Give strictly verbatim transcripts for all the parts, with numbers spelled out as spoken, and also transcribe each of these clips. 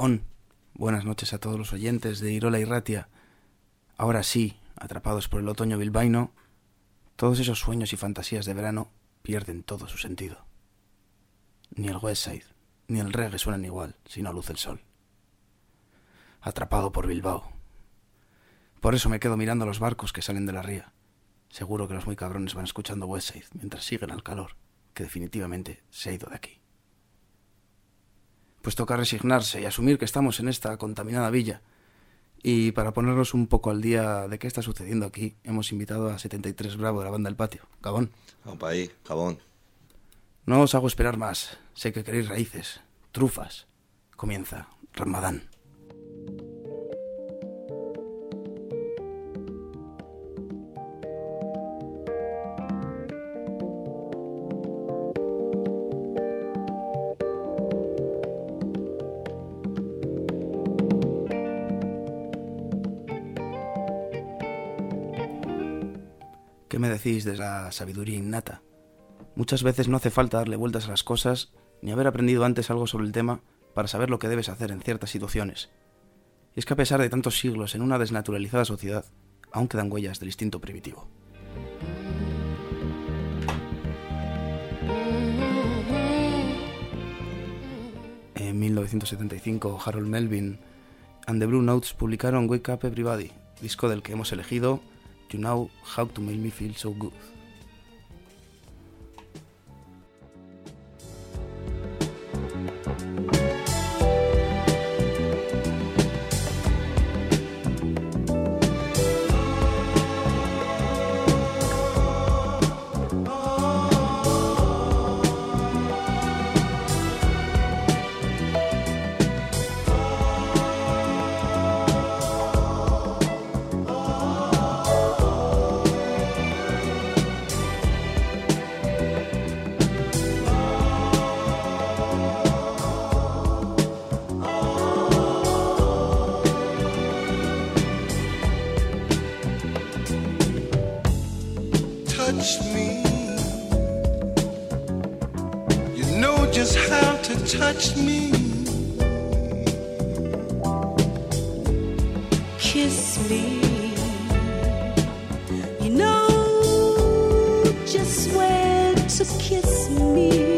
Gabón. Buenas noches a todos los oyentes de Irola y Ratia. Ahora sí, atrapados por el otoño bilbaíno, todos esos sueños y fantasías de verano pierden todo su sentido. Ni el West Side, ni el reggae suenan igual si no luce el sol. Atrapado por Bilbao. Por eso me quedo mirando los barcos que salen de la ría. Seguro que los muy cabrones van escuchando West Side mientras siguen al calor, que definitivamente se ha ido de aquí. Pues toca resignarse y asumir que estamos en esta contaminada villa. Y para ponernos un poco al día de qué está sucediendo aquí, hemos invitado a setenta y tres Bravo de la banda El Patio. Gabón. Vamos para ahí, Gabón. No os hago esperar más. Sé que queréis raíces, trufas. Comienza Ramadán. ¿Qué me decís de la sabiduría innata? Muchas veces no hace falta darle vueltas a las cosas ni haber aprendido antes algo sobre el tema para saber lo que debes hacer en ciertas situaciones. Y es que a pesar de tantos siglos en una desnaturalizada sociedad, aún quedan huellas del instinto primitivo. En mil novecientos setenta y cinco, Harold Melvin and the Blue Notes publicaron Wake Up Everybody, disco del que hemos elegido You Know How to Make Me Feel So Good. Touch me. You know just how to touch me. Kiss me. You know just where to kiss me.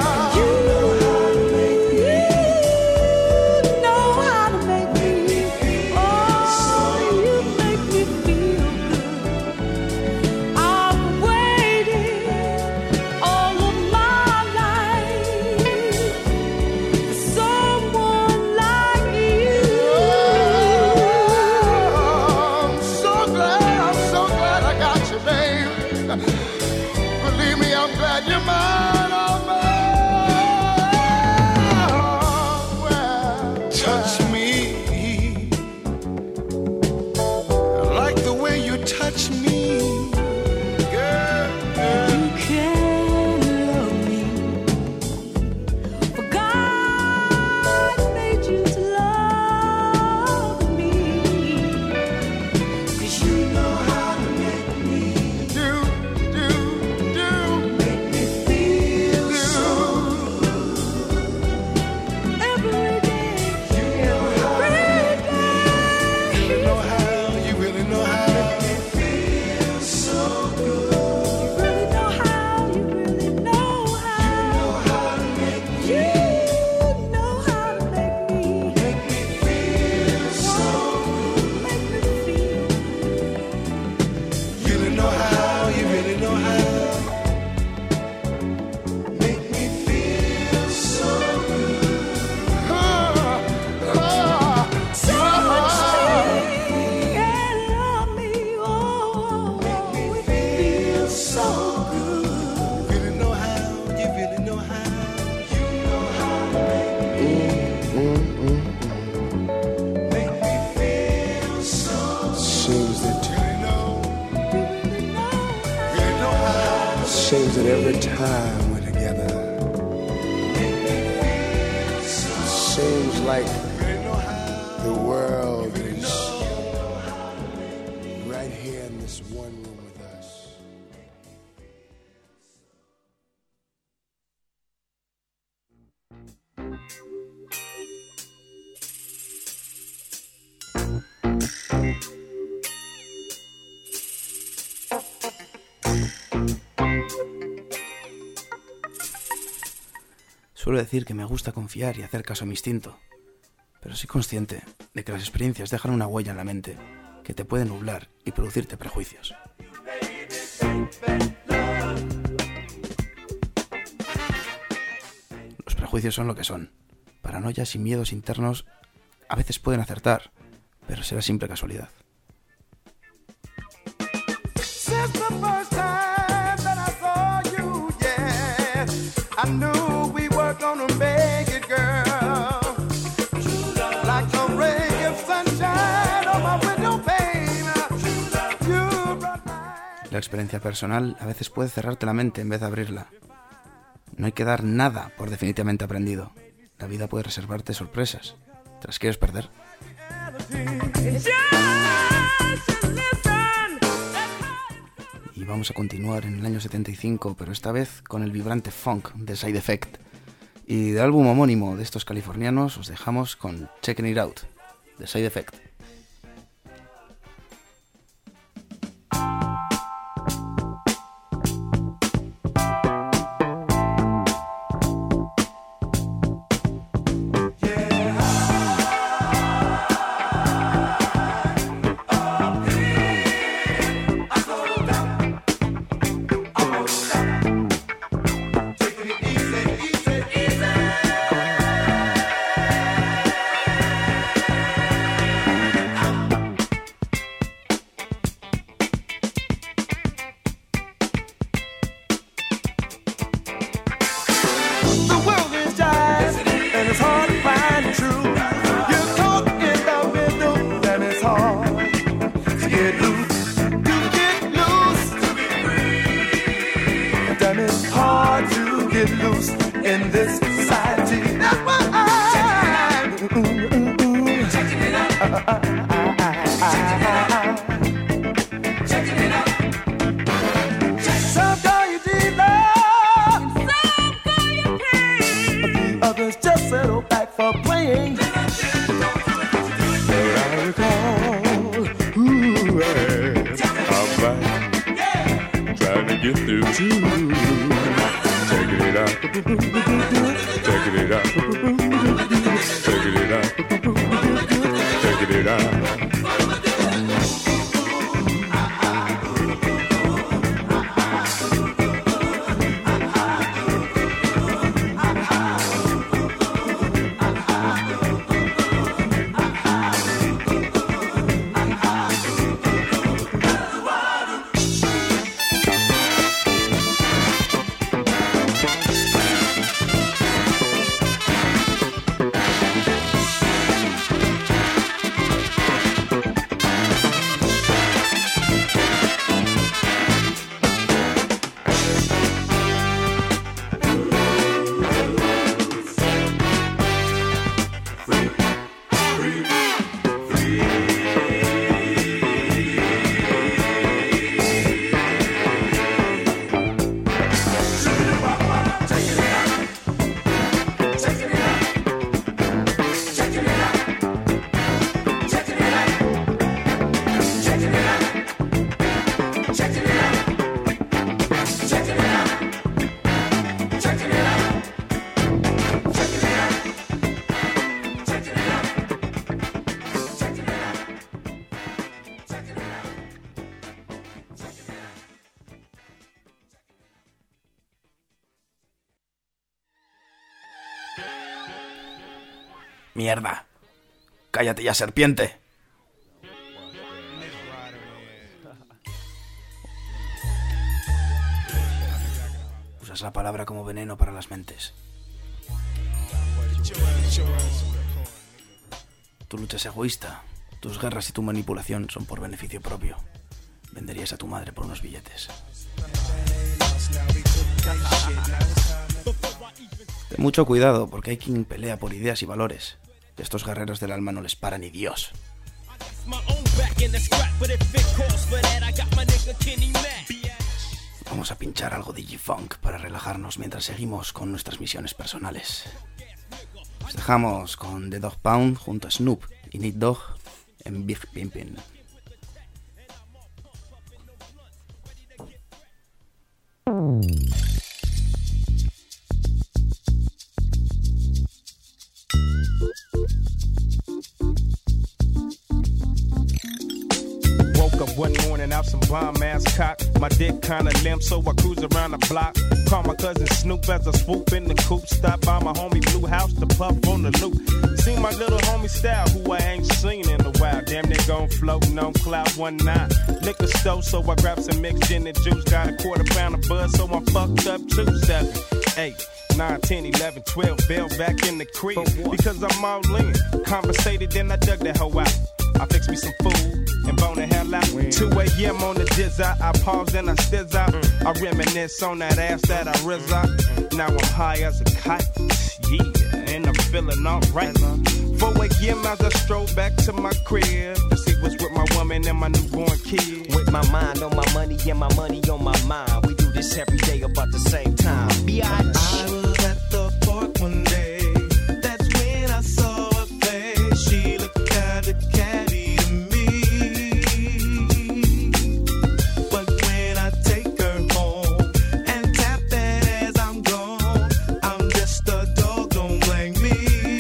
You know how to make me every time we're together. Seems like the world is right here in this one room with us. Suelo decir que me gusta confiar y hacer caso a mi instinto, pero soy consciente de que las experiencias dejan una huella en la mente que te puede nublar y producirte prejuicios. Los prejuicios son lo que son. Paranoias y miedos internos a veces pueden acertar, pero será simple casualidad. I knew we were gonna make it, girl. Like a ray of sunshine on my window pane. You brought my... La experiencia personal a veces puede cerrarte la mente en vez de abrirla. No hay que dar nada por definitivamente aprendido. La vida puede reservarte sorpresas. ¿Te las quieres perder? Y vamos a continuar en el año setenta y cinco, pero esta vez con el vibrante funk de Side Effect. Y del álbum homónimo de estos californianos os dejamos con Checking It Out, de Side Effect. ¡Mierda! ¡Cállate ya, serpiente! Usas la palabra como veneno para las mentes. Tu lucha es egoísta. Tus guerras y tu manipulación son por beneficio propio. Venderías a tu madre por unos billetes. Ten mucho cuidado, porque hay quien pelea por ideas y valores. Y estos guerreros del alma no les para ni Dios. Vamos a pinchar algo de G-Funk para relajarnos mientras seguimos con nuestras misiones personales. Os dejamos con The Dog Pound junto a Snoop y Nate Dogg en Big Pimpin'. Up one morning out some bomb ass cock. My dick kinda limp, so I cruise around the block. Call my cousin Snoop as I swoop in the coupe. Stop by my homie Blue House to puff on the loop. See my little homie Style, who I ain't seen in a while. Damn, they gon' floatin' on cloud one nine. Liquor store, so I grab some mixed gin and juice. Got a quarter pound of buzz, so I'm fucked up too. Seven, eight, nine, ten, eleven, twelve, Bell back in the crib. Because I'm all in. Conversated, then I dug that hoe out. I fix me some food and bone the hell out. two a.m. on the dizzy, I pause and I stiz out. I reminisce on that ass that I rizz out. Now I'm high as a kite, yeah, and I'm feeling alright. four a.m. as I stroll back to my crib to see what's with my woman and my newborn kid. With my mind on my money and my money on my mind. We do this every day about the same time. B I G I was at the park one day. That's when I saw her face. She looked kinda catty to me. But when I take her home and tap that ass, I'm gone. I'm just a dog, don't blame me.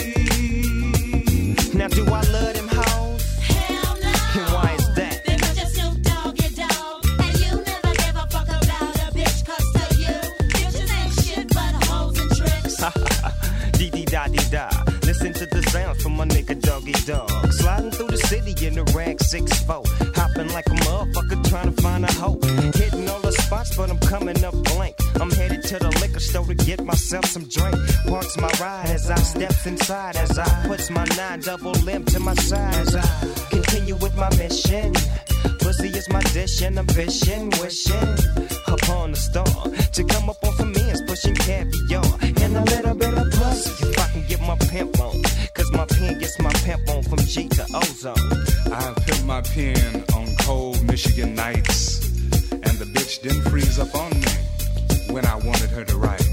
Now do I love them hoes? Hell no. And why is that? Because you're Snoop Dogg, your dog. And you never give a fuck about a bitch. Cause to you, bitches ain't shit but hoes and tricks. Dee-dee-da-dee-da. Listen to the sounds from my nigga Doggy Dog. Sliding through the city in the rag six four. Hopping like a motherfucker trying to find a hoe. Hitting all the spots, but I'm coming up blank. I'm headed to the liquor store to get myself some drink. Parks my ride as I steps inside. As I puts my nine double limb to my side. As I continue with my mission. Pussy is my dish and I'm fishing, wishing upon the star to come up on some ends, pushing caviar and a little bit of pussy. If I can get my pimp on, cause my pen gets my pimp on from G to Ozone. I've put my pen on cold Michigan nights, and the bitch didn't freeze up on me when I wanted her to write.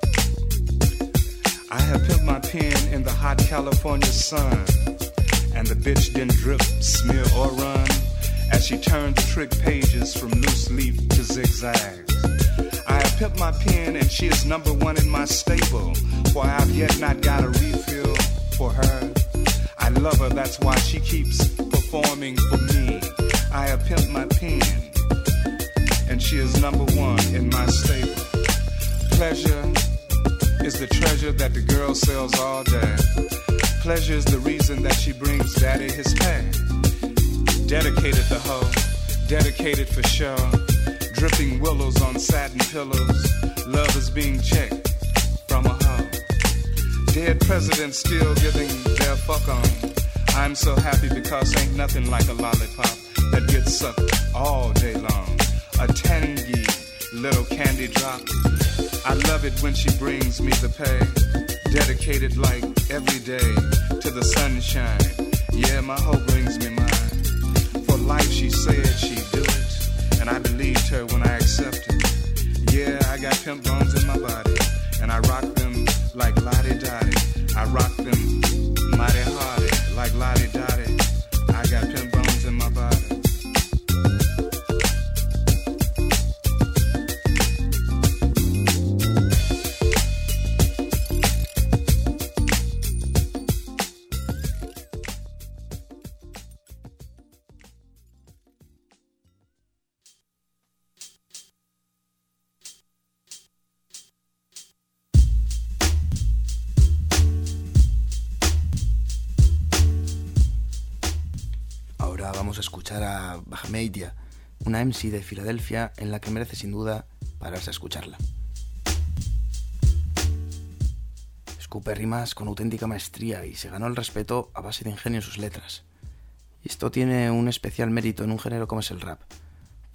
I have put my pen in the hot California sun, and the bitch didn't drip, smear, or run as she turned the trick pages from loose leaf to zigzags. I have pipped my pen and she is number one in my stable, for I have yet not got a refill for her. I love her, that's why she keeps performing for me. I have pimped my pen and she is number one in my stable. Pleasure is the treasure that the girl sells all day. Pleasure is the reason that she brings daddy his pay. Dedicated the hoe, dedicated for sure. Dripping willows on satin pillows. Love is being checked from a hoe. Dead presidents still giving their fuck on. I'm so happy because ain't nothing like a lollipop that gets sucked all day long. A tangy little candy drop. I love it when she brings me the pay. Dedicated like every day to the sunshine. Yeah, my hoe brings me mine. For life she said she'd do it, and I believed her when I accepted. Yeah, I got pimp bones in my body, and I rock them like Lottie Dottie. I rock them mighty hardy like Lottie Dottie. I got pimp bones in my body. Vamos a escuchar a Bahamadia, una M C de Filadelfia en la que merece sin duda pararse a escucharla. Escupe rimas con auténtica maestría y se ganó el respeto a base de ingenio en sus letras. Y esto tiene un especial mérito en un género como es el rap,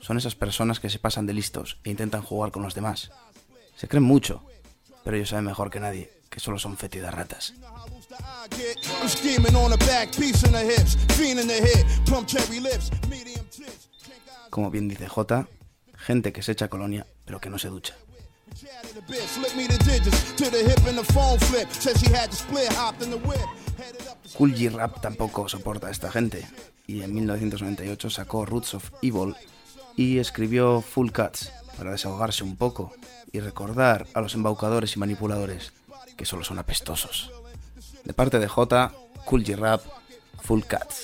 son esas personas que se pasan de listos e intentan jugar con los demás. Se creen mucho, pero ellos saben mejor que nadie que solo son fétidas ratas. Como bien dice Jota, gente que se echa colonia, pero que no se ducha. Kool G Rap tampoco soporta a esta gente, y en mil novecientos noventa y ocho sacó Roots of Evil y escribió Full Cuts para desahogarse un poco y recordar a los embaucadores y manipuladores que solo son apestosos. De parte de Jota, Kool G Rap, Full Cuts.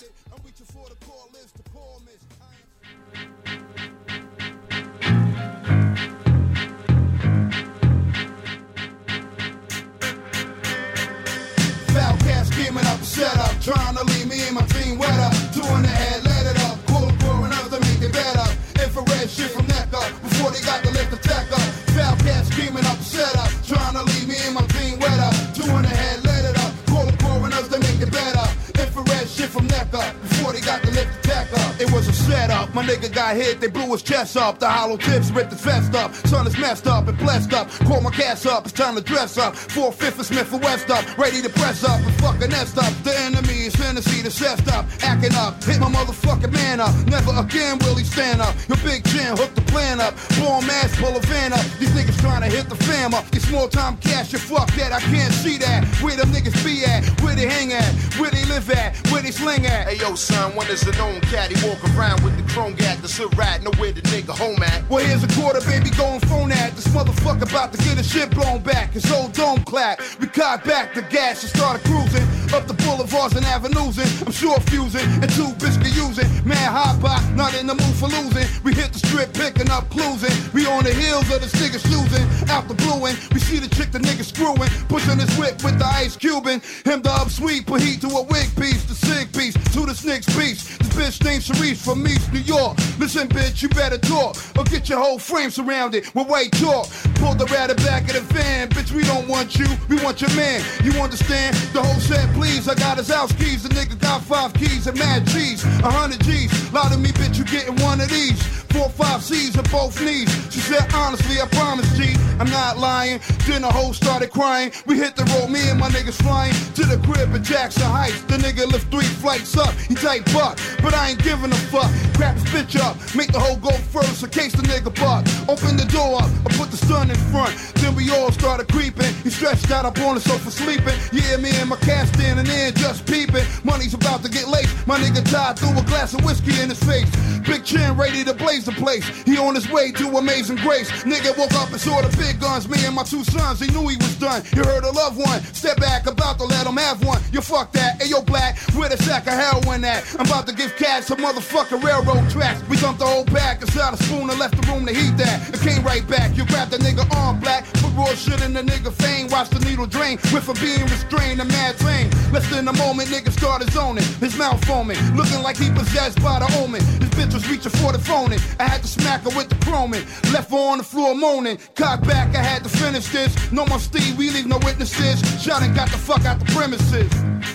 Trying to leave me and my team wet up. Two in the head, let it up. Cool pouring up to make it better. Infrared shit from neck up. Before they got to lift the tech up. Foul cats scheming up the setup. Trying to leave me and my team wet up. Two in the head, let it up. Cool pouring up to make it better. Infrared shit from neck up. Before they got to lift the tech up. It was a setup. My nigga got hit, they blew his chest up. The hollow tips ripped his vest up. Son is messed up and blessed up. Call my cats up, it's time to dress up. Four fifth of Smith and West up. Ready to press up and fucking nest up. The enemy is Hennessy to chest up. Acting up, hit my motherfucking man up. Never again will he stand up. Your big chin hook the plan up. Born mass, pull a van up. These niggas trying to hit the fam up. Get small time cash, you fuck that. I can't see that. Where them niggas be at? Where they hang at? Where they live at? Where they sling at? Hey yo son, when is a known cat? He walk around with the chrome gat, the sit rat, know where the nigga home at. Well here's a quarter, baby, going phone at. This motherfucker about to get his shit blown back. His whole dome clap. We cocked back the gas and started cruising up the boulevards and avenues. And I'm sure fusing and two biscuit using. Man hot box, not in the mood for losing. We hit the strip picking up clues and we on the heels of this nigga snoozing. Out the blue and we see the chick the nigga screwing. Pushing his whip with the ice cubing. Him the up sweet, put heat to a wig piece. The sig piece to the snick's piece. This bitch named Sharice from East New York. Listen bitch, you better talk or get your whole frame surrounded with white chalk. Pull the rat back of the van. Bitch, we don't want you, we want your man. You understand? The whole set, please. I got his house keys. The nigga got five keys and mad G's. A hundred G's. Lie to me, bitch, you getting one of these. Four, five C's on both knees. She said, honestly, I promise, G, I'm not lying. Then the hoe started crying. We hit the road, me and my niggas flying to the crib at Jackson Heights. The nigga lift three flights up. He tight buck, but I ain't giving a fuck. Grab his bitch up, make the hoe go first in case the nigga buck. Open the door up, I put the stun in front. Then we all started creeping. He stretched out up on the sofa sleeping. Yeah, me and my cat standing there just peeping. Money's about to get late. My nigga Todd threw a glass of whiskey in his face. Big chin ready to blaze the place. He on his way to amazing grace. Nigga woke up and saw the big guns. Me and my two sons, he knew he was done. You heard a loved one. Step back, about to let him have one. You fuck that. Hey yo black, where the sack of heroin at? I'm about to give cats some motherfucking railroad tracks. We dumped the whole pack inside a spoon and left the room to heat that. It came right back. You grabbed the nigga arm black. Put raw shit in the nigga fame. Watch the needle drain. With a being restrained, a mad train. Less than a moment, nigga started zoning. His mouth foaming, looking like he possessed by the omen. His bitch was reaching for the phone. I had to smack her with the chroming. Left her on the floor moaning. Cock back, I had to finish this. No more Steve, we leave no witnesses. Shot and got the fuck out the premises.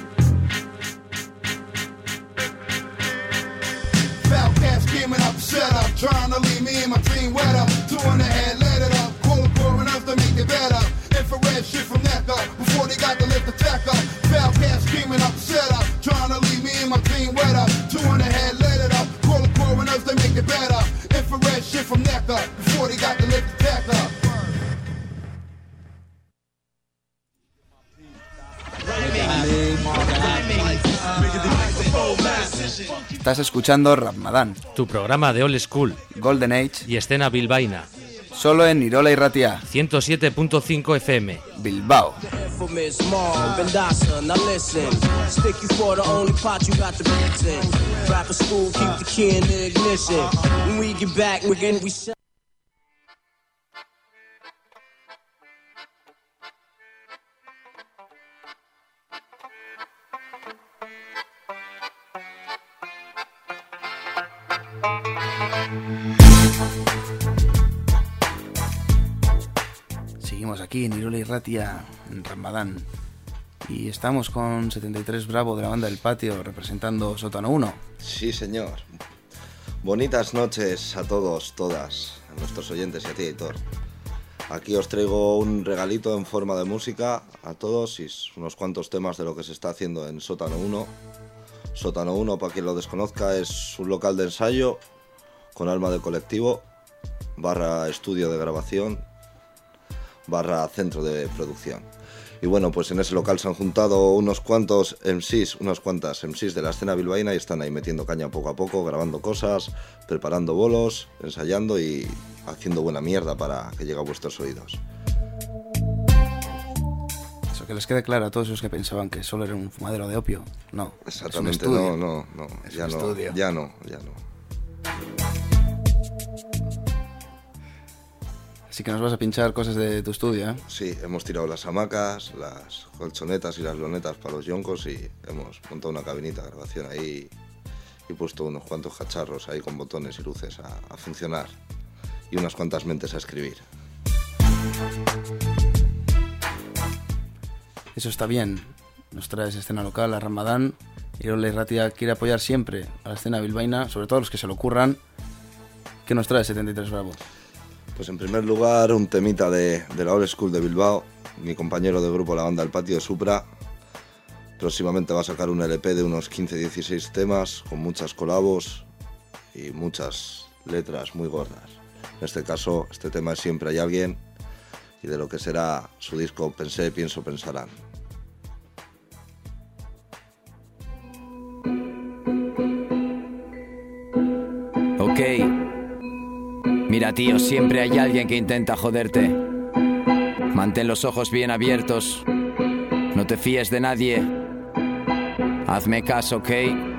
Foul cats scheming up the setup. Trying to leave me and my team wet up. Two in the head, let it up. Cold pouring up to make it better. Infrared shit from neck up. Before they got to lift the tech up. Foul cats scheming up the setup. Trying to leave me and my team wet up. Two in the head, let it up. Cold pouring up to make it better. Infrared shit from neck up. Before they got to lift the tech up. Estás escuchando Ramadán, tu programa de Old School, Golden Age y escena bilbaína. Solo en Irola y Ratia ciento siete punto cinco F M Bilbao. Seguimos aquí en Irola y Ratia en Ramadán y estamos con setenta y tres Bravo de la banda del Patio representando Sótano uno. Sí señor, Bonitas noches a todos, todas, a nuestros oyentes y a ti, editor. Aquí os traigo un regalito en forma de música a todos y unos cuantos temas de lo que se está haciendo en Sótano uno. Sótano uno, para quien lo desconozca, es un local de ensayo con alma de colectivo, barra estudio de grabación, barra centro de producción. Y bueno, pues en ese local se han juntado unos cuantos M Cs, unas cuantas M Cs de la escena bilbaína y están ahí metiendo caña poco a poco, grabando cosas, preparando bolos, ensayando y haciendo buena mierda para que llegue a vuestros oídos. Eso, que les quede claro a todos esos que pensaban que solo era un fumadero de opio. No, exactamente, es un no, no, no, es ya un no, estudio. ya no, ya no. Así que nos vas a pinchar cosas de tu estudio, ¿eh? Sí, hemos tirado las hamacas, las colchonetas y las lonetas para los yoncos y hemos montado una cabinita de grabación ahí y puesto unos cuantos cacharros ahí con botones y luces a, a funcionar y unas cuantas mentes a escribir. Eso está bien. Nos traes escena local a Ramadán. Irola Irratia quiere apoyar siempre a la escena bilbaína, sobre todo a los que se lo ocurran. ¿Qué nos trae setenta y tres Bravo? Pues en primer lugar un temita de, de la Old School de Bilbao, mi compañero de grupo La Banda del Patio de Supra. Próximamente va a sacar un L P de unos quince dieciséis temas con muchas colabos y muchas letras muy gordas. En este caso, este tema es Siempre hay alguien y de lo que será su disco Pensé, Pienso, Pensarán. Ok. Mira, tío, siempre hay alguien que intenta joderte. Mantén los ojos bien abiertos. No te fíes de nadie. Hazme caso, ¿ok?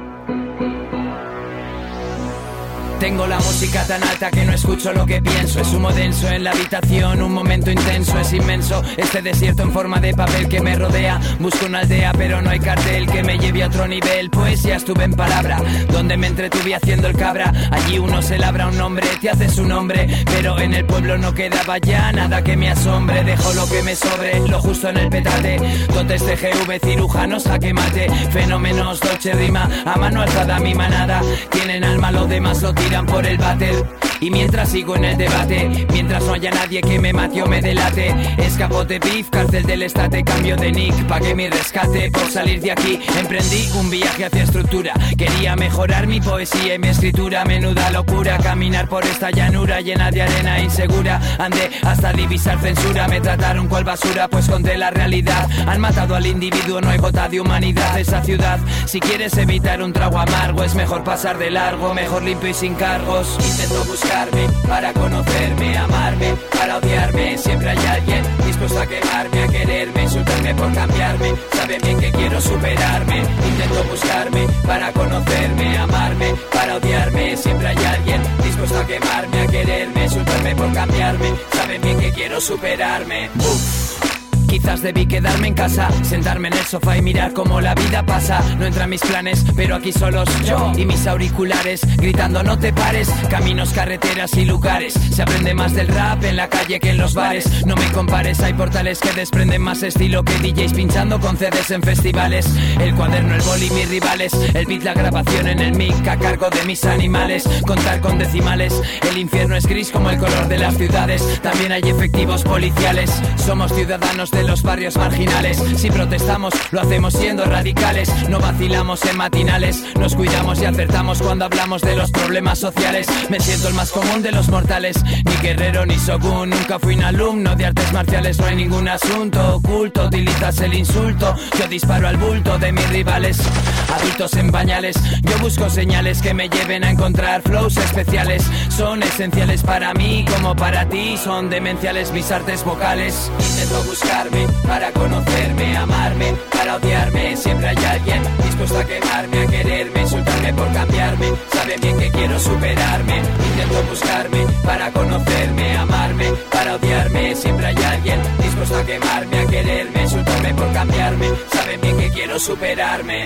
Tengo la música tan alta que no escucho lo que pienso. Es humo denso en la habitación, un momento intenso. Es inmenso este desierto en forma de papel que me rodea. Busco una aldea pero no hay cartel que me lleve a otro nivel. Pues ya estuve en Palabra, donde me entretuve haciendo el cabra. Allí uno se labra un nombre, te hace su nombre. Pero en el pueblo no quedaba ya nada que me asombre. Dejo lo que me sobre, lo justo en el petate. Dotes de G V, cirujanos, jaque mate. Fenómenos, dolce rima, a mano alzada mi manada. Tienen alma, lo demás lo tiran por el battle. Y mientras sigo en el debate, mientras no haya nadie que me mate o me delate, escapo de beef, cárcel del estate, cambio de nick, pagué mi rescate. Por salir de aquí emprendí un viaje hacia estructura. Quería mejorar mi poesía y mi escritura. Menuda locura, caminar por esta llanura llena de arena insegura. Andé hasta divisar censura, me trataron cual basura, pues conté la realidad. Han matado al individuo, no hay gota de humanidad. Esa ciudad, si quieres evitar un trago amargo, es mejor pasar de largo, mejor limpio y sin cargos. Intento buscarme para conocerme, amarme, para odiarme. Siempre hay alguien dispuesto a quemarme, a quererme, insultarme por cambiarme. Saben bien que quiero superarme. Intento buscarme para conocerme, amarme, para odiarme. Siempre hay alguien dispuesto a quemarme, a quererme, insultarme por cambiarme. Saben bien que quiero superarme. Uf. Quizás debí quedarme en casa, sentarme en el sofá y mirar cómo la vida pasa. No entra en mis planes, pero aquí solos yo y mis auriculares, gritando no te pares. Caminos, carreteras y lugares. Se aprende más del rap en la calle que en los bares. No me compares, hay portales que desprenden más estilo que D Js pinchando con C Ds en festivales. El cuaderno, el boli, mis rivales. El beat, la grabación en el mic a cargo de mis animales. Contar con decimales. El infierno es gris como el color de las ciudades. También hay efectivos policiales. Somos ciudadanos de los barrios marginales. Si protestamos, lo hacemos siendo radicales. No vacilamos en matinales. Nos cuidamos y acertamos cuando hablamos de los problemas sociales. Me siento el más común de los mortales. Ni guerrero ni shogun. Nunca fui un alumno de artes marciales. No hay ningún asunto oculto. Utilizas el insulto. Yo disparo al bulto de mis rivales. Adultos en pañales. Yo busco señales que me lleven a encontrar flows especiales. Son esenciales para mí como para ti. Son demenciales mis artes vocales. Intento buscarme para conocerme, amarme, para odiarme. Siempre hay alguien dispuesto a quemarme, a quererme, insultarme por cambiarme. Saben bien que quiero superarme. Intento buscarme para conocerme, amarme, para odiarme. Siempre hay alguien dispuesto a quemarme, a quererme, insultarme por cambiarme. Saben bien que quiero superarme.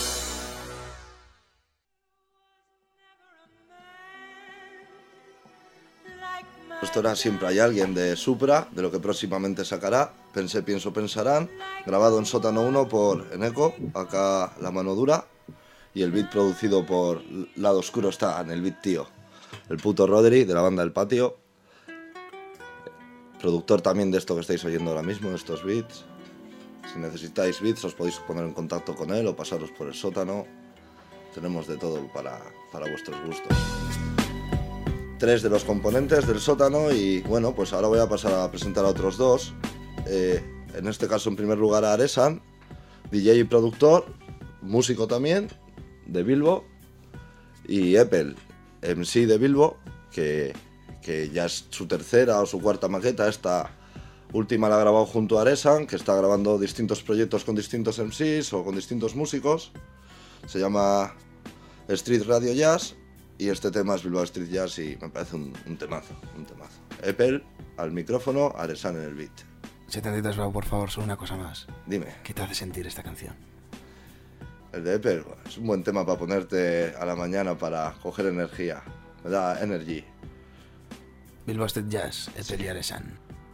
Esto era Siempre hay alguien de Supra, de lo que próximamente sacará, Pensé, Pienso, Pensarán, grabado en Sótano uno por Eneco, acá La Mano Dura, y el beat producido por Lado Oscuro está en el beat tío, el puto Rodri de la banda El Patio, productor también de esto que estáis oyendo ahora mismo, de estos beats. Si necesitáis beats os podéis poner en contacto con él o pasaros por el sótano. Tenemos de todo para, para vuestros gustos. Tres de los componentes del sótano y bueno, pues ahora voy a pasar a presentar a otros dos. Eh, en este caso en primer lugar a Aresan, D J y productor, músico también, de Bilbo, y Apple, M C de Bilbo, que, que ya es su tercera o su cuarta maqueta. Esta última la ha grabado junto a Aresan, que está grabando distintos proyectos con distintos M Cs o con distintos músicos. Se llama Street Radio Jazz y este tema es Bilbao Street Jazz y me parece un, un temazo, un temazo. Apple al micrófono, Aresan en el beat. setecientos Bravo, por favor, solo una cosa más. Dime. ¿Qué te hace sentir esta canción? El de Apple, bueno, es un buen tema para ponerte a la mañana para coger energía. Me da energy. Bilbao Street Jazz, Apple y Aresan.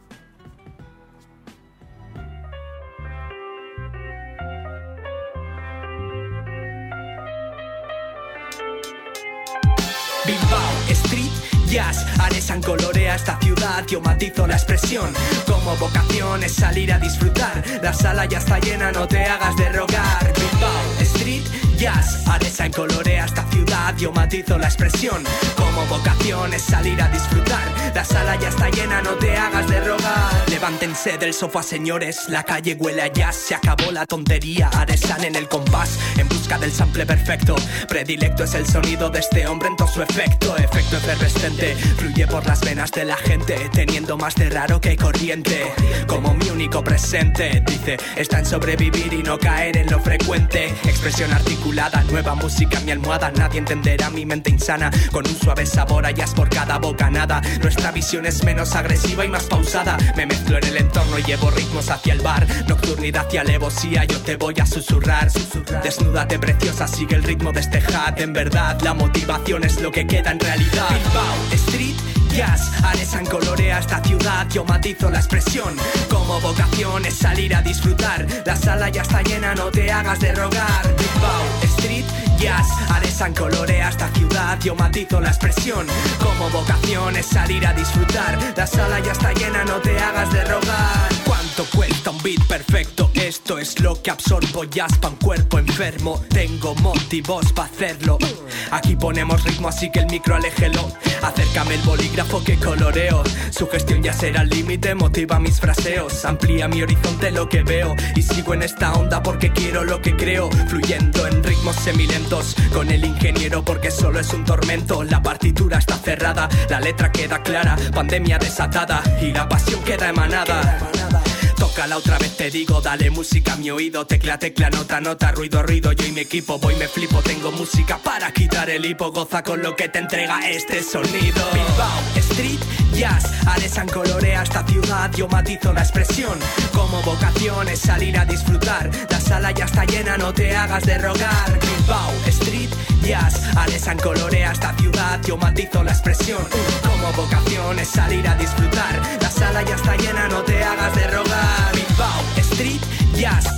Bilbao Street Jazz, Aresan colorea esta ciudad, yo matizo la expresión. Como vocación es salir a disfrutar, la sala ya está llena, no te hagas de rogar. Bilbao Street Jazz, Aresan colorea esta ciudad, yo matizo la expresión. Como vocación es salir a disfrutar, la sala ya está llena, no te hagas de rogar. Levántense del sofá, señores, la calle huele a jazz, se acabó la tontería. Aresan en el compás, en busca del sample perfecto. Predilecto es el sonido de este hombre en todo su efecto. Efecto efervescente, fluye por las venas de la gente, teniendo más de raro que corriente. Como mi único presente, dice, está en sobrevivir y no caer en lo frecuente. Expresión articulada, nueva música en mi almohada. Nadie entenderá mi mente insana, con un suave sabor a jazz por cada bocanada. Nuestra visión es menos agresiva y más pausada. Me mezclo en el entorno y llevo ritmos hacia el bar. Nocturnidad y alevosía, yo te voy a susurrar. Desnúdate preciosa, sigue el ritmo de este hat. En verdad, la motivación es lo que queda en realidad. Bilbao Street Jazz, Aresan colorea esta ciudad, yo matizo la expresión. Como vocación es salir a disfrutar, la sala ya está llena, no te hagas de rogar. Bilbao Street Jazz, Aresan colorea esta ciudad, yo matizo la expresión. Como vocación es salir a disfrutar, la sala ya está llena, no te hagas de rogar. ¿Cuánto cuesta un beat perfecto? Esto es lo que absorbo, jazz pa' un cuerpo enfermo. Tengo motivos pa' hacerlo. Aquí ponemos ritmo, así que el micro aléjelo. Acércame el bolígrafo que coloreo. Su gestión ya será el límite, motiva mis fraseos. Amplía mi horizonte lo que veo. Y sigo en esta onda porque quiero lo que creo. Fluyendo en ritmos semilentos con el ingeniero porque solo es un tormento. La partitura está cerrada, la letra queda clara. Pandemia desatada y la pasión queda emanada. Tócala otra vez, te digo, dale música a mi oído. Tecla, tecla, nota, nota, ruido, ruido. Yo y mi equipo voy, me flipo, tengo música para quitar el hipo. Goza con lo que te entrega este sonido. Bilbao Street Jazz, Aresan colorea esta ciudad, yo matizo la expresión. Como vocación es salir a disfrutar, la sala ya está llena, no te hagas de rogar. Bilbao Street Jazz, Aresan colorea esta ciudad, yo matizo la expresión. Como vocación es salir a disfrutar, la sala ya está llena, no te hagas de rogar. Bilbao Street Jazz,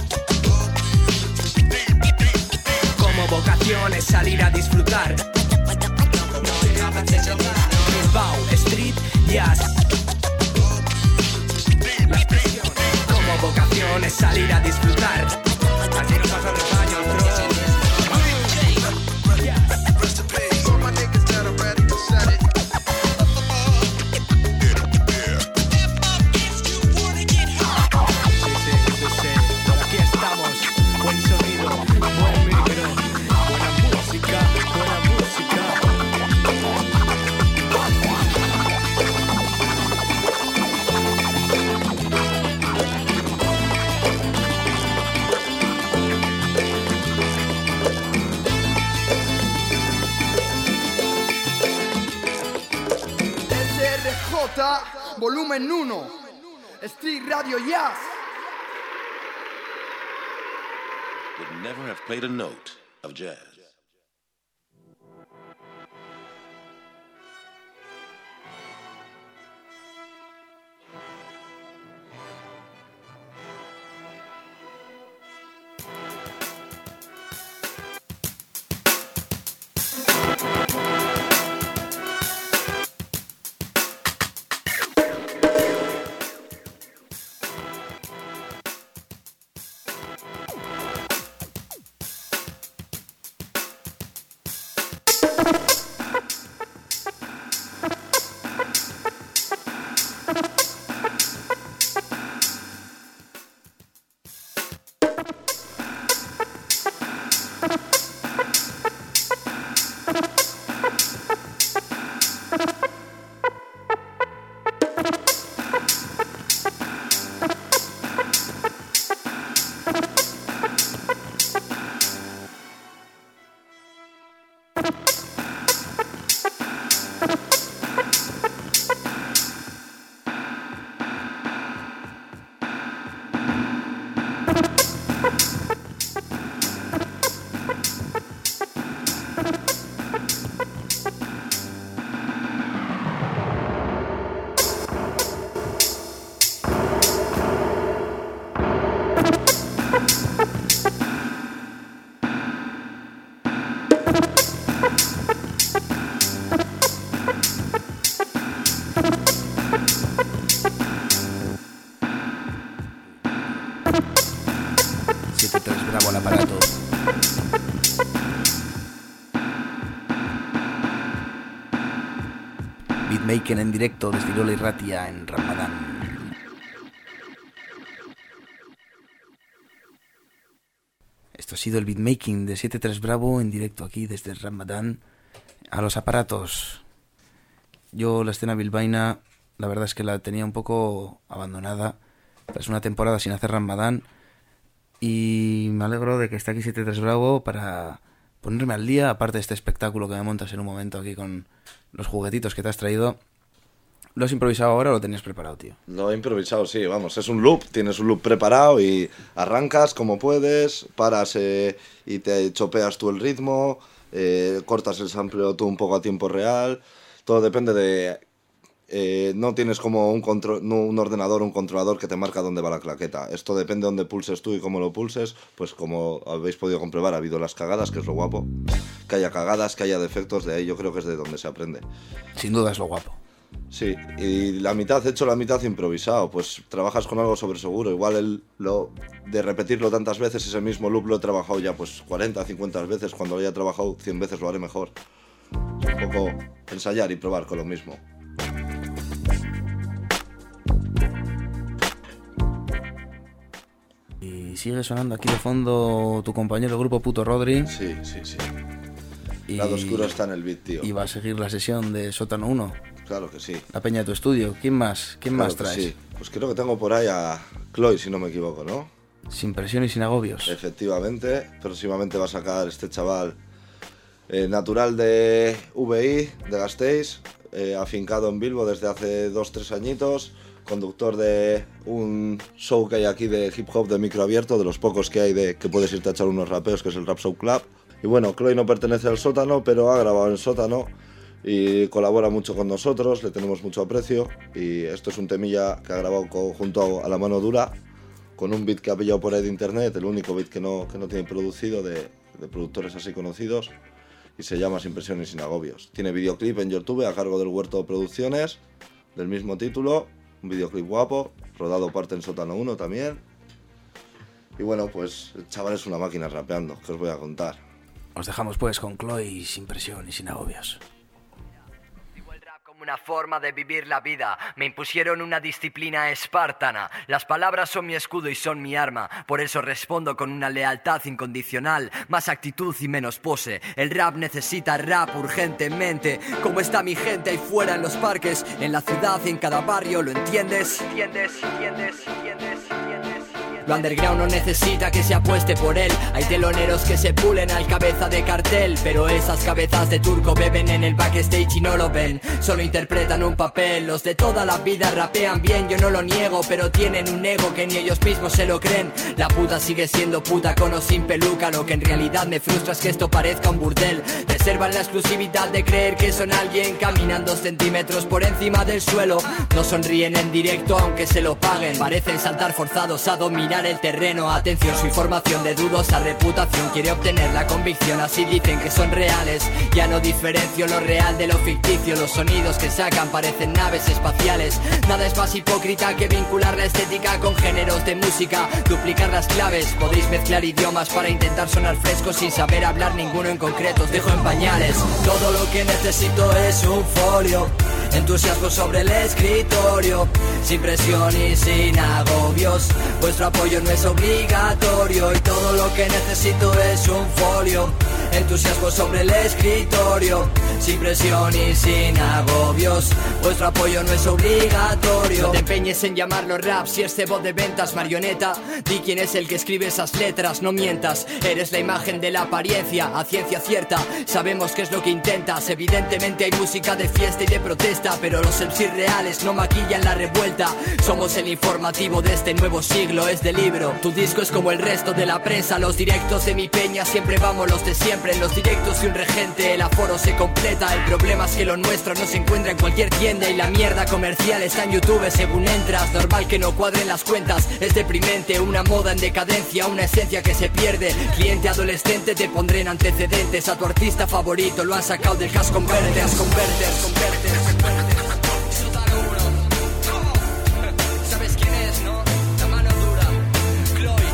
como vocación es salir a disfrutar, no te hagas de rogar. Bilbao Street Jazz, la expresión, como vocación es salir a disfrutar. Así nos pasa los años, bro. Volumen uno, Street Radio Jazz. Would never have played a note of jazz. Beatmaking en directo desde Irola y Ratia en Ramadán. Esto ha sido el beatmaking de siete tres Bravo en directo aquí desde Ramadán a los aparatos. Yo la escena bilbaína, la verdad es que la tenía un poco abandonada tras una temporada sin hacer Ramadán, y me alegro de que esté aquí siete tres Bravo para ponerme al día, aparte de este espectáculo que me montas en un momento aquí con los juguetitos que te has traído. ¿Lo has improvisado ahora o lo tenías preparado, tío? Lo he improvisado, sí, vamos, es un loop, tienes un loop preparado y arrancas como puedes, paras eh, y te chopeas tú el ritmo, eh, cortas el sampleo tú un poco a tiempo real, todo depende de... Eh, no tienes como un, control, no, un ordenador, un controlador que te marca dónde va la claqueta. Esto depende de dónde pulses tú y cómo lo pulses. Pues como habéis podido comprobar, ha habido las cagadas, que es lo guapo. Que haya cagadas, que haya defectos, de ahí yo creo que es de donde se aprende. Sin duda es lo guapo. Sí, y la mitad hecho, la mitad improvisado. Pues trabajas con algo sobre seguro. Igual el, lo, de repetirlo tantas veces, ese mismo loop lo he trabajado ya pues cuarenta, cincuenta veces. Cuando lo haya trabajado cien veces lo haré mejor. Un poco ensayar y probar con lo mismo. Y sigue sonando aquí de fondo tu compañero del grupo Puto Rodri. Sí, sí, sí. Y... Lado oscuro está en el beat, tío. Y va a seguir la sesión de Sótano uno. Claro que sí. La peña de tu estudio. ¿Quién más? ¿Quién Claro más que traes? Sí. Pues creo que tengo por ahí a Chloe, si no me equivoco, ¿no? Sin presión y sin agobios. Efectivamente. Próximamente va a sacar este chaval eh, natural de V I, de Gasteiz, eh, afincado en Bilbo desde hace dos, tres añitos. Conductor de un show que hay aquí de hip hop de micro abierto, de los pocos que hay de que puedes irte a echar unos rapeos, que es el Rap Show Club. Y bueno, Chloe no pertenece al Sótano, pero ha grabado en Sótano y colabora mucho con nosotros, le tenemos mucho aprecio. Y esto es un temilla que ha grabado co- junto a La Mano Dura, con un beat que ha pillado por ahí de internet, el único beat que no, que no tiene producido de, de productores así conocidos, y se llama Sin Presión y Sin Agobios. Tiene videoclip en YouTube a cargo del Huerto Producciones, del mismo título. Un videoclip guapo, rodado parte en Sótano uno también. Y bueno, pues el chaval es una máquina rapeando, que os voy a contar. Os dejamos pues con Chloe, Sin Presión y Sin Agobios. Una forma de vivir la vida. Me impusieron una disciplina espartana. Las palabras son mi escudo y son mi arma. Por eso respondo con una lealtad incondicional. Más actitud y menos pose. El rap necesita rap urgentemente. Como está mi gente ahí fuera en los parques, en la ciudad y en cada barrio, ¿lo entiendes? ¿Entiendes? ¿Entiendes? ¿Entiendes? ¿Entiendes? Lo underground no necesita que se apueste por él. Hay teloneros que se pulen al cabeza de cartel, pero esas cabezas de turco beben en el backstage y no lo ven. Solo interpretan un papel. Los de toda la vida rapean bien, yo no lo niego, pero tienen un ego que ni ellos mismos se lo creen. La puta sigue siendo puta con o sin peluca. Lo que en realidad me frustra es que esto parezca un burdel. Reservan la exclusividad de creer que son alguien, caminan dos centímetros por encima del suelo. No sonríen en directo aunque se lo paguen. Parecen saltar forzados a dominar el terreno. Atención, su información de dudosa reputación quiere obtener la convicción, así dicen que son reales. Ya no diferencio lo real de lo ficticio. Los sonidos que sacan parecen naves espaciales. Nada es más hipócrita que vincular la estética con géneros de música, duplicar las claves. Podéis mezclar idiomas para intentar sonar frescos sin saber hablar ninguno en concreto. Os dejo en pañales. Todo lo que necesito es un folio, entusiasmo sobre el escritorio, sin presión y sin agobios. Vuestro apoyo no es obligatorio y todo lo que necesito es un folio, entusiasmo sobre el escritorio, sin presión y sin agobios. Vuestro apoyo no es obligatorio. No te empeñes en llamarlo rap si es cebo de ventas, marioneta. Di quién es el que escribe esas letras, no mientas. Eres la imagen de la apariencia, a ciencia cierta. Sabemos qué es lo que intentas. Evidentemente hay música de fiesta y de protesta, pero los M Cs reales no maquillan la revuelta. Somos el informativo de este nuevo siglo, es de libro. Tu disco es como el resto de la prensa. Los directos de mi peña siempre vamos los de siempre. En los directos de un regente el aforo se completa. El problema es que lo nuestro no se encuentra en cualquier tienda y la mierda comercial está en YouTube según entras. Normal que no cuadren las cuentas, es deprimente. Una moda en decadencia, una esencia que se pierde. Cliente adolescente, te pondré en antecedentes. A tu artista favorito lo han sacado del Cash Converters. Converters, Converters, Converters. ¿Sabes quién es, no? La Mano Dura, Chloe.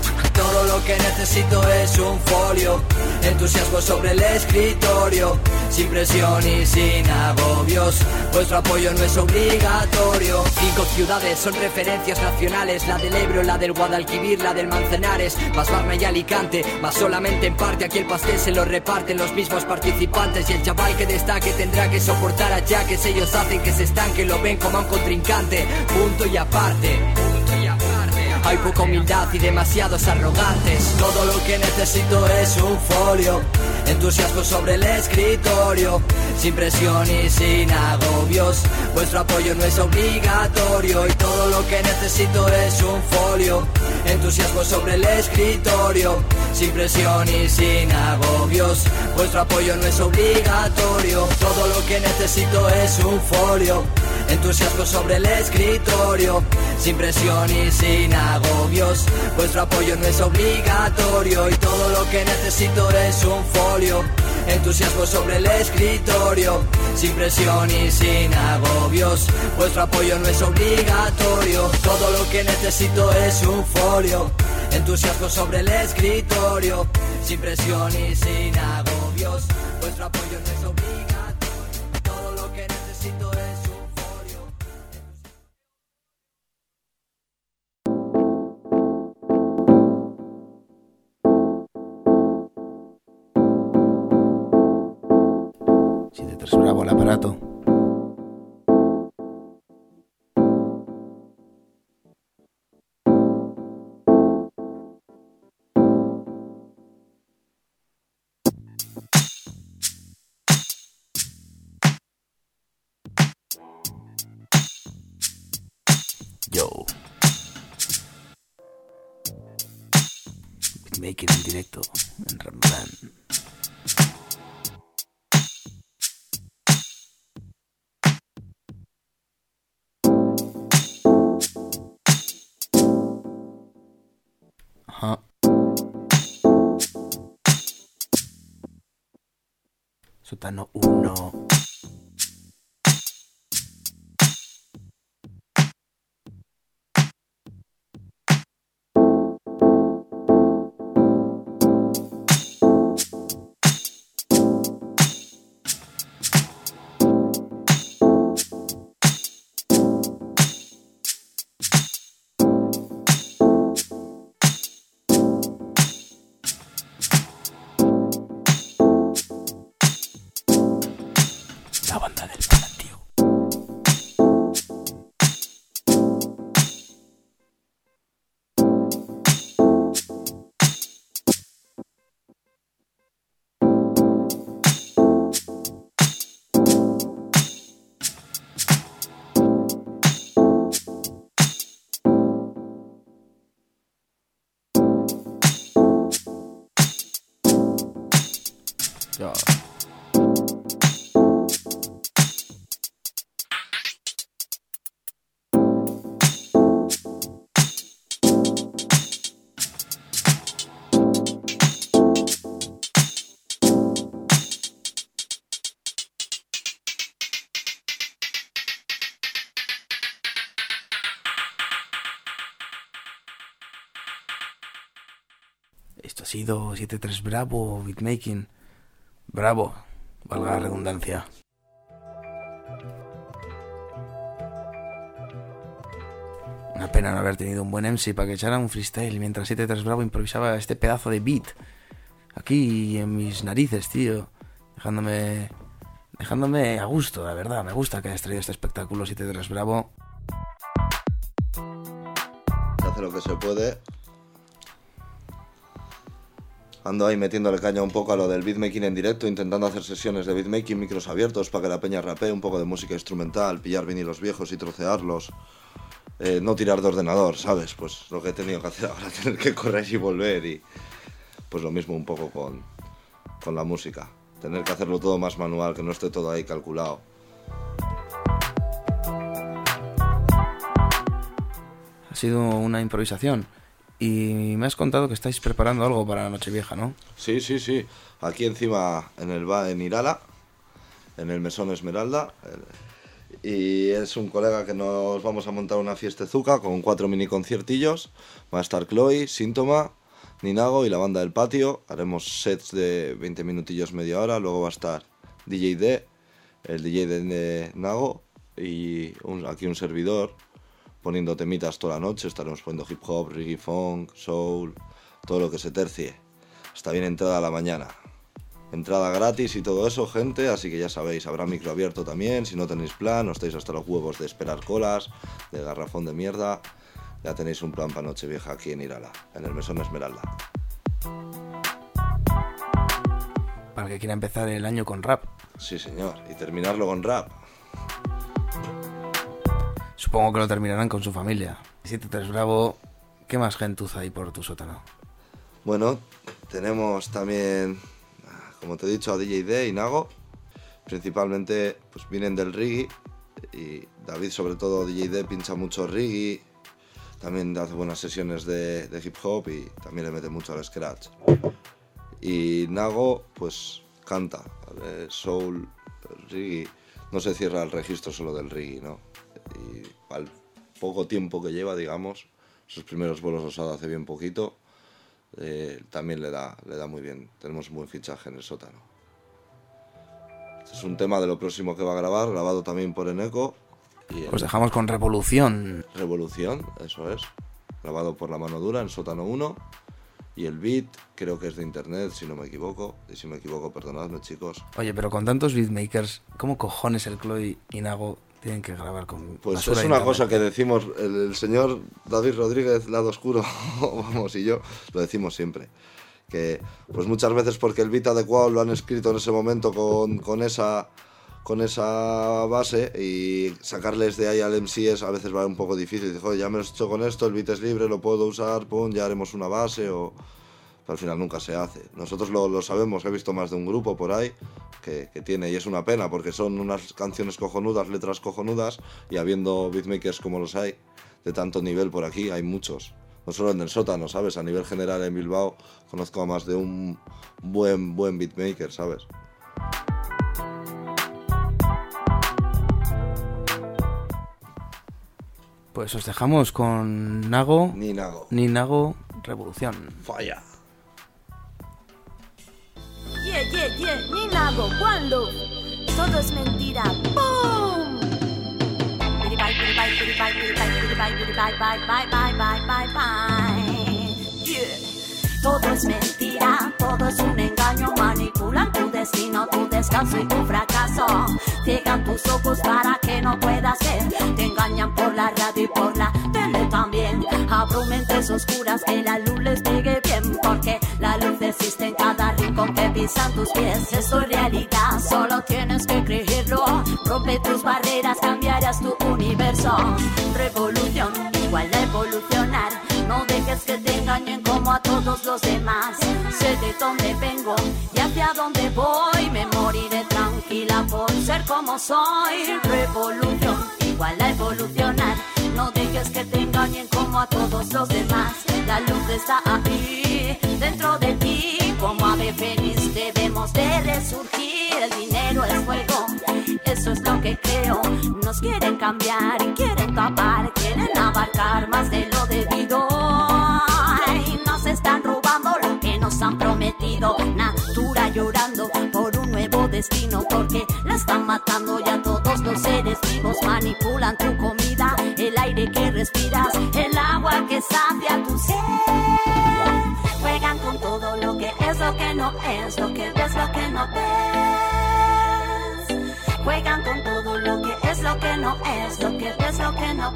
Todo lo que necesito es un folio, entusiasmo sobre el escritorio, sin presión y sin agobios. Vuestro apoyo no es obligatorio. Cinco ciudades son referencias nacionales, la del Ebro, la del Guadalquivir, la del Manzanares, más Varna y Alicante, más solamente en parte. Aquí el pastel se lo reparten los mismos participantes, y el chaval que destaque tendrá que soportar a yaques. Ellos hacen que se estanque, lo ven como a un contrincante, punto y aparte. Hay poca humildad y demasiados arrogantes. Todo lo que necesito es un folio, entusiasmo sobre el escritorio, sin presión y sin agobios. Vuestro apoyo no es obligatorio. Y todo lo que necesito es un folio, entusiasmo sobre el escritorio, sin presión y sin agobios. Vuestro apoyo no es obligatorio. Todo lo que necesito es un folio, entusiasmo sobre el escritorio, sin presión y sin agobios. Vuestro apoyo no es obligatorio. Y todo lo que necesito es un folio, entusiasmo sobre el escritorio, sin presión y sin agobios. Vuestro apoyo no es obligatorio. Todo lo que necesito es un folio, entusiasmo sobre el escritorio, sin presión y sin agobios. Vuestro apoyo no es obligatorio. Todo lo que necesito es un folio. siete tres Bravo, el aparato. Yo. Beatmaking en directo en Ramadán. Ajá. Sótano uno. La banda del patio. Ya. Esto ha sido siete tres Bravo, Beatmaking. Bravo, valga la redundancia. Una pena no haber tenido un buen M C para que echara un freestyle mientras siete tres Bravo improvisaba este pedazo de beat aquí en mis narices, tío. Dejándome dejándome a gusto, la verdad. Me gusta que hayas traído este espectáculo, siete tres Bravo. Se hace lo que se puede. Ando ahí metiéndole caña un poco a lo del beatmaking en directo, intentando hacer sesiones de beatmaking, micros abiertos para que la peña rapee, un poco de música instrumental, pillar vinilos viejos y trocearlos. Eh, no tirar de ordenador, ¿sabes? Pues lo que he tenido que hacer ahora, tener que correr y volver, y pues lo mismo un poco con, con la música. Tener que hacerlo todo más manual, que no esté todo ahí calculado. Ha sido una improvisación. Y me has contado que estáis preparando algo para la Nochevieja, ¿no? Sí, sí, sí. Aquí encima, en el bar en Irala, en el Mesón Esmeralda. Y es un colega que nos vamos a montar una fiestezuca con cuatro mini conciertillos. Va a estar Chloe, Síntoma, Ninago y la banda del patio. Haremos sets de veinte minutillos, media hora. Luego va a estar D J D, el D J de Nago y un, aquí un servidor poniendo temitas toda la noche. Estaremos poniendo hip hop, reggae, funk, soul, todo lo que se tercie. Está bien entrada a la mañana. Entrada gratis y todo eso, gente, así que ya sabéis, habrá micro abierto también. Si no tenéis plan, no estáis hasta los huevos de esperar colas, de garrafón de mierda, ya tenéis un plan para Nochevieja aquí en Irala, en el Mesón Esmeralda. Para el que quiera empezar el año con rap. Sí, señor, y terminarlo con rap. Supongo que lo terminarán con su familia. siete tres Bravo, ¿qué más gentuza hay por tu sótano? Bueno, tenemos también, como te he dicho, a D J D y Nago. Principalmente pues vienen del reggae y David, sobre todo D J D, pincha mucho reggae. También hace buenas sesiones de, de hip hop y también le mete mucho al scratch. Y Nago pues canta, ¿vale? Soul, reggae. No se cierra el registro solo del reggae, ¿no? Y al poco tiempo que lleva, digamos, sus primeros bolos los ha dado hace bien poquito. Eh, también le da, le da muy bien. Tenemos un buen fichaje en el sótano. Este es un tema de lo próximo que va a grabar, grabado también por Eneco. Y Os dejamos con Revolución. Revolución, eso es. Grabado por La Mano Dura en Sótano uno. Y el beat creo que es de internet, si no me equivoco. Y si me equivoco, perdonadme, chicos. Oye, pero con tantos beatmakers, ¿cómo cojones el Chloe y Nago tienen que grabar con Pues basura es de una internet? cosa que decimos, el, el señor David Rodríguez, Lado Oscuro, vamos, y yo, lo decimos siempre. Que pues muchas veces porque el beat adecuado lo han escrito en ese momento con, con, esa, con esa base y sacarles de ahí al M C es a veces va un poco difícil. Dice, joder, ya me lo he hecho con esto, el beat es libre, lo puedo usar, pum, ya haremos una base o... Pero al final nunca se hace. Nosotros lo, lo sabemos, he visto más de un grupo por ahí que, que tiene, y es una pena porque son unas canciones cojonudas, letras cojonudas, y habiendo beatmakers como los hay, de tanto nivel por aquí, hay muchos. No solo en el sótano, ¿sabes? A nivel general en Bilbao conozco a más de un buen, buen beatmaker, ¿sabes? Pues os dejamos con Nago. Ni Nago. Ni Nago, Revolución. Falla. Yeah, yeah, yeah, ni Nago, ¿cuándo? Todo es mentira. ¡Boom! Bye, bye, bye, bye, bye, bye, bye, bye, bye, bye, bye, bye, bye. Yeah. Todo es mentira, todo es un engaño, manipulan tu destino, tu descanso y tu fracaso. Ciegan tus ojos para que no puedas ver, te engañan por la radio y por la tele también. Abro mentes oscuras, que la luz les llegue bien, porque la luz existe en cada rincón que pisan tus pies. Eso es realidad, solo tienes que creerlo. Rompe tus barreras, cambiarás tu universo. Revolución, igual a evolucionar. No dejes que te engañen como a todos los demás. Sé de dónde vengo y hacia dónde voy. Me moriré tranquila por ser como soy. Revolución, igual a evolucionar. No dejes que te engañen como a todos los demás. La luz está ahí, dentro de ti. Como ave fénix debemos de resurgir. El dinero es fuego, eso es lo que creo. Nos quieren cambiar y quieren tapar, quieren abarcar más de lo debido. Ay, nos están robando lo que nos han prometido. Natura llorando por un nuevo destino, porque la están matando ya todos los seres vivos. Manipulan tu comida, el aire que respiras, el agua que sacia tu sed. Juegan con todo lo que es, lo que no es, lo que ves, lo que no ves. Juegan con todo lo que es, lo que no es, lo que ves, lo que no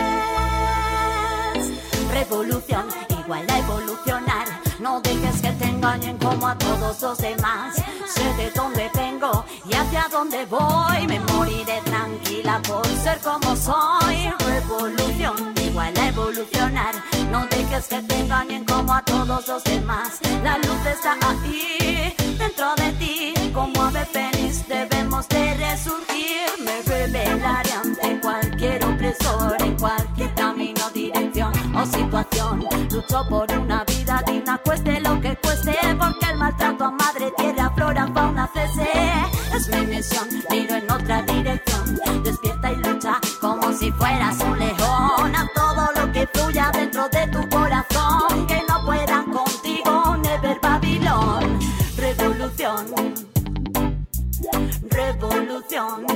ves. Revolución, igual a evolucionar. No dejes que te engañen como a todos los demás. Sé de dónde vengo y hacia dónde voy. Me moriré tranquila por ser como soy. Revolución, igual a evolucionar. No dejes que te engañen como a todos los demás. La luz está ahí, dentro de ti. Como ave fénix debemos de resurgir. Me revelaré ante cualquier opresor, en cualquier camino, dirección o situación. Lucho por una vida digna, cueste lo que cueste, porque el maltrato a madre tierra, flora, fauna, cese. Es mi misión, miro en otra dirección. Despierta y lucha como si fueras un león. A todo lo que fluya dentro de tu corazón, que no puedan contigo, Never Babylon. Revolución, revolución,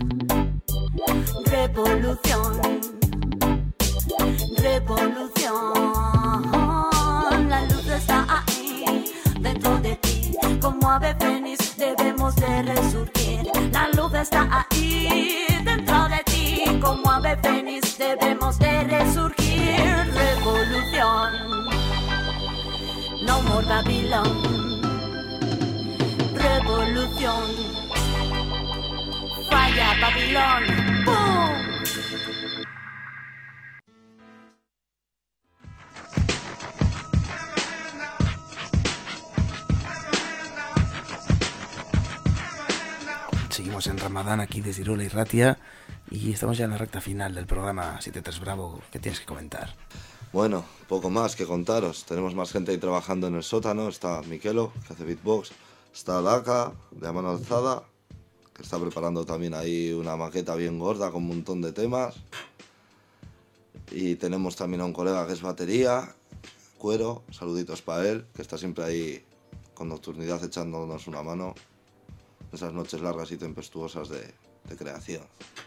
revolución, revolución. La luz está ahí, dentro de ti, como ave fénix debemos de resurgir. La luz está ahí, dentro de ti, como ave fénix debemos de resurgir. Revolución, no more Babylon. Revolución, falla Babilón, ¡pum! Seguimos en Ramadán aquí desde Iruela y Ratia y estamos ya en la recta final del programa siete tres Bravo. ¿Qué tienes que comentar? Bueno, poco más que contaros. Tenemos más gente ahí trabajando en el sótano. Está Miquelo, que hace beatbox. Está Laca, de mano alzada, que está preparando también ahí una maqueta bien gorda con un montón de temas. Y tenemos también a un colega que es batería, Cuero, saluditos para él, que está siempre ahí con nocturnidad echándonos una mano. Esas noches largas y tempestuosas de, de creación.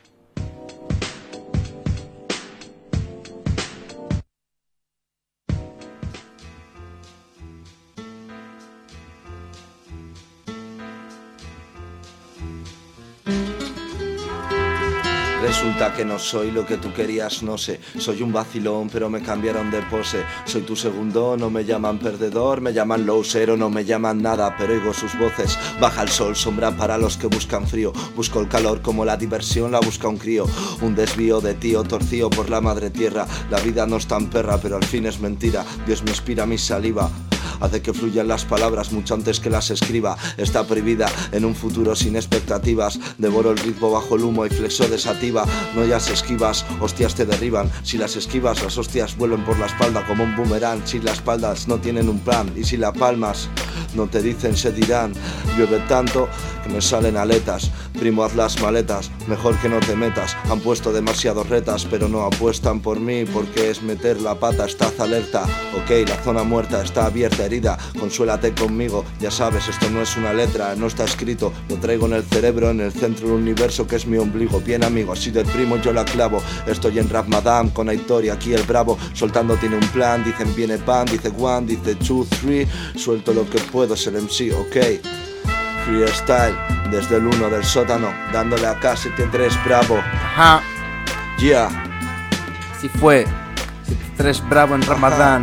Resulta que no soy lo que tú querías, no sé. Soy un vacilón, pero me cambiaron de pose. Soy tu segundo, no me llaman perdedor, me llaman loser o no me llaman nada, pero oigo sus voces. Baja el sol, sombra para los que buscan frío. Busco el calor como la diversión la busca un crío. Un desvío de tío torcido por la madre tierra. La vida no es tan perra, pero al fin es mentira. Dios me inspira mi saliva. Hace que fluyan las palabras mucho antes que las escriba. Está prohibida en un futuro sin expectativas. Devoro el ritmo bajo el humo y flexo desativa. No hayas esquivas, hostias te derriban. Si las esquivas, las hostias vuelven por la espalda como un boomerang. Si las espaldas no tienen un plan y si la palmas no te dicen se dirán. Llueve tanto que me salen aletas. Primo, haz las maletas, mejor que no te metas. Han puesto demasiados retas, pero no apuestan por mí, porque es meter la pata, estás alerta. Ok, la zona muerta está abierta, herida, consuélate conmigo. Ya sabes, esto no es una letra, no está escrito. Lo traigo en el cerebro, en el centro del universo que es mi ombligo. Bien amigo, si del primo yo la clavo. Estoy en Rap Madame con Aitor y aquí el bravo. Soltando tiene un plan, dicen viene pan, dice one, dice two, three. Suelto lo que puedo, es el M C, ok. Freestyle, desde el uno del sótano, dándole a K siete tres Bravo. Ajá. Yeah. Así fue. siete tres Bravo en Ramadán.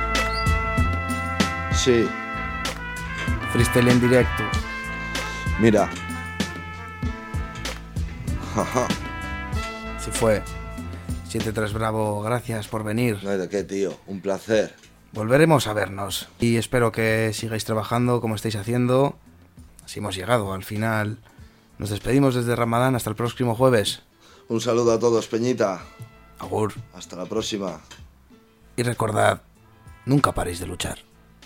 Sí. Freestyle en directo. Mira. Ajá. Así fue. siete tres Bravo, gracias por venir. No hay de qué, tío. Un placer. Volveremos a vernos. Y espero que sigáis trabajando como estáis haciendo. Así hemos llegado al final. Nos despedimos desde Ramadán hasta el próximo jueves. Un saludo a todos, Peñita. Agur. Hasta la próxima. Y recordad, nunca paréis de luchar.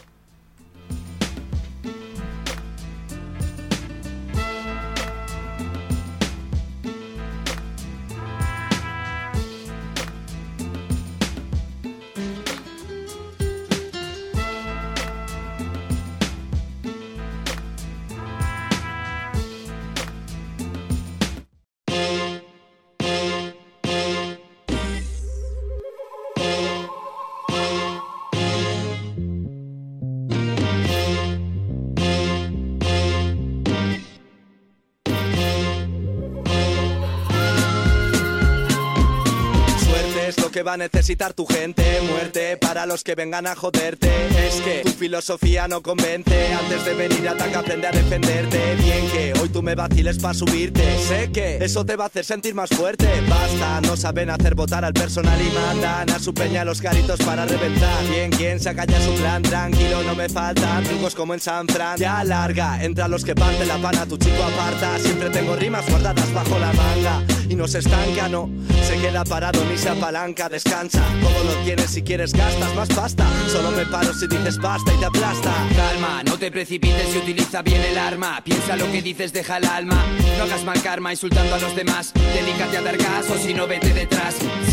Que va a necesitar tu gente, muerte para los que vengan a joderte. Es que tu filosofía no convence. Antes de venir a ataque aprende a defenderte. Bien que hoy tú me vaciles para subirte. Sé que eso te va a hacer sentir más fuerte. Basta, no saben hacer votar al personal y mandan a su peña los garitos para reventar. Bien, quien se acalla su plan, tranquilo, no me faltan trucos como en San Fran. Ya larga, entra los que parten la pana, tu chico aparta. Siempre tengo rimas guardadas bajo la manga. Y no se estanca, no se queda parado ni se apalanca. Descansa, todo lo tienes, si quieres gastas más pasta. Solo me paro si dices basta y te aplasta. Calma, no te precipites y utiliza bien el arma. Piensa lo que dices, deja el alma. No hagas mal karma insultando a los demás. Dedícate a dar caso, si no vete detrás. Si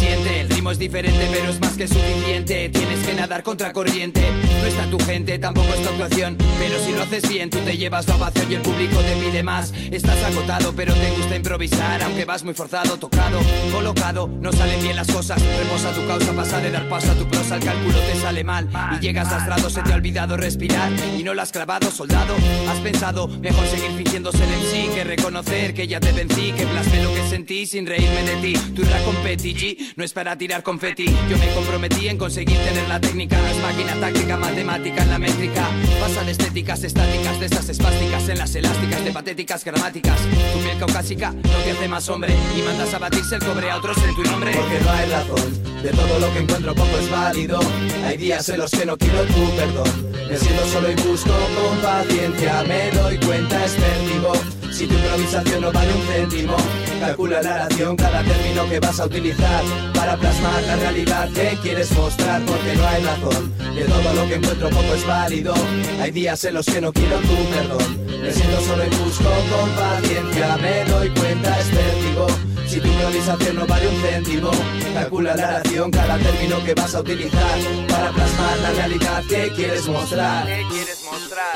suficiente. El ritmo es diferente pero es más que suficiente. Tienes que nadar contra corriente. No está tu gente, tampoco es tu actuación, pero si lo haces bien tú te llevas la ovación y el público te pide más. Estás agotado pero te gusta improvisar, aunque vas muy forzado, tocado, colocado. No salen bien las cosas, reposa tu causa, pasa de dar paso a tu prosa. El cálculo te sale mal y llegas lastrado. Se te ha olvidado respirar y no la has clavado, soldado. Has pensado, mejor seguir fingiendo ser M C que reconocer que ya te vencí, que plasmé lo que sentí sin reírme de ti. Tu rap competi G no es para tirar confeti. Yo me comprometí en conseguir tener la técnica. No es máquina táctica, matemática en la métrica. Pasa de estéticas estáticas, de esas espásticas en las elásticas, de patéticas gramáticas. Tu piel caucásica no te hace más hombre y mandas a batirse el cobre a otros en tu nombre. Porque no hay razón, de todo lo que encuentro poco es válido. Hay días en los que no quiero tu perdón. Me siento solo y busco con paciencia. Me doy cuenta, es vértigo. Si tu improvisación no vale un céntimo, calcula la oración, cada término que vas a utilizar para plasmar la realidad que quieres mostrar. Porque no hay razón, de todo lo que encuentro poco es válido. Hay días en los que no quiero tu perdón. Me siento solo y busco con paciencia. Me doy cuenta, es vértigo. Si tu improvisación no vale un céntimo, calcula la oración, cada término que vas a utilizar para plasmar la realidad que quieres mostrar. ¿Qué quieres mostrar?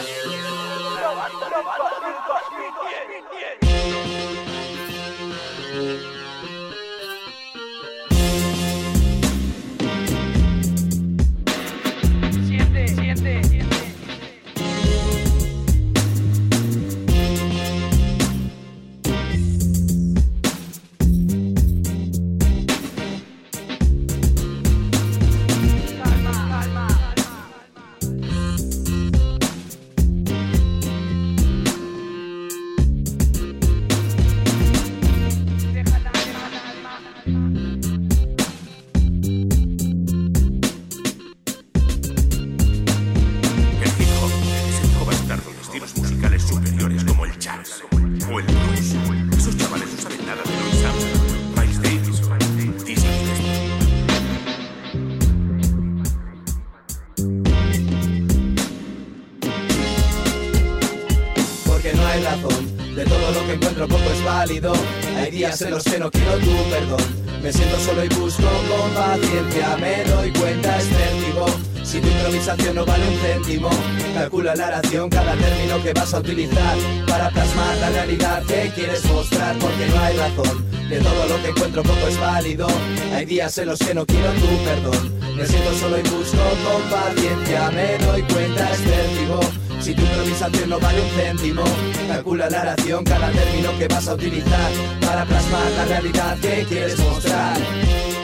Siente, siente, siente. Hay días en los que no quiero tu perdón. Me siento solo y busco con paciencia. Me doy cuenta, es vértigo. Si tu improvisación no vale un céntimo, calcula la oración, cada término que vas a utilizar para plasmar la realidad que quieres mostrar. Porque no hay razón, de todo lo que encuentro poco es válido. Hay días en los que no quiero tu perdón. Me siento solo y busco con paciencia. Me doy cuenta, es vértigo. Si tu improvisación no vale un céntimo, calcula la oración, cada término que vas a utilizar para plasmar la realidad que quieres mostrar.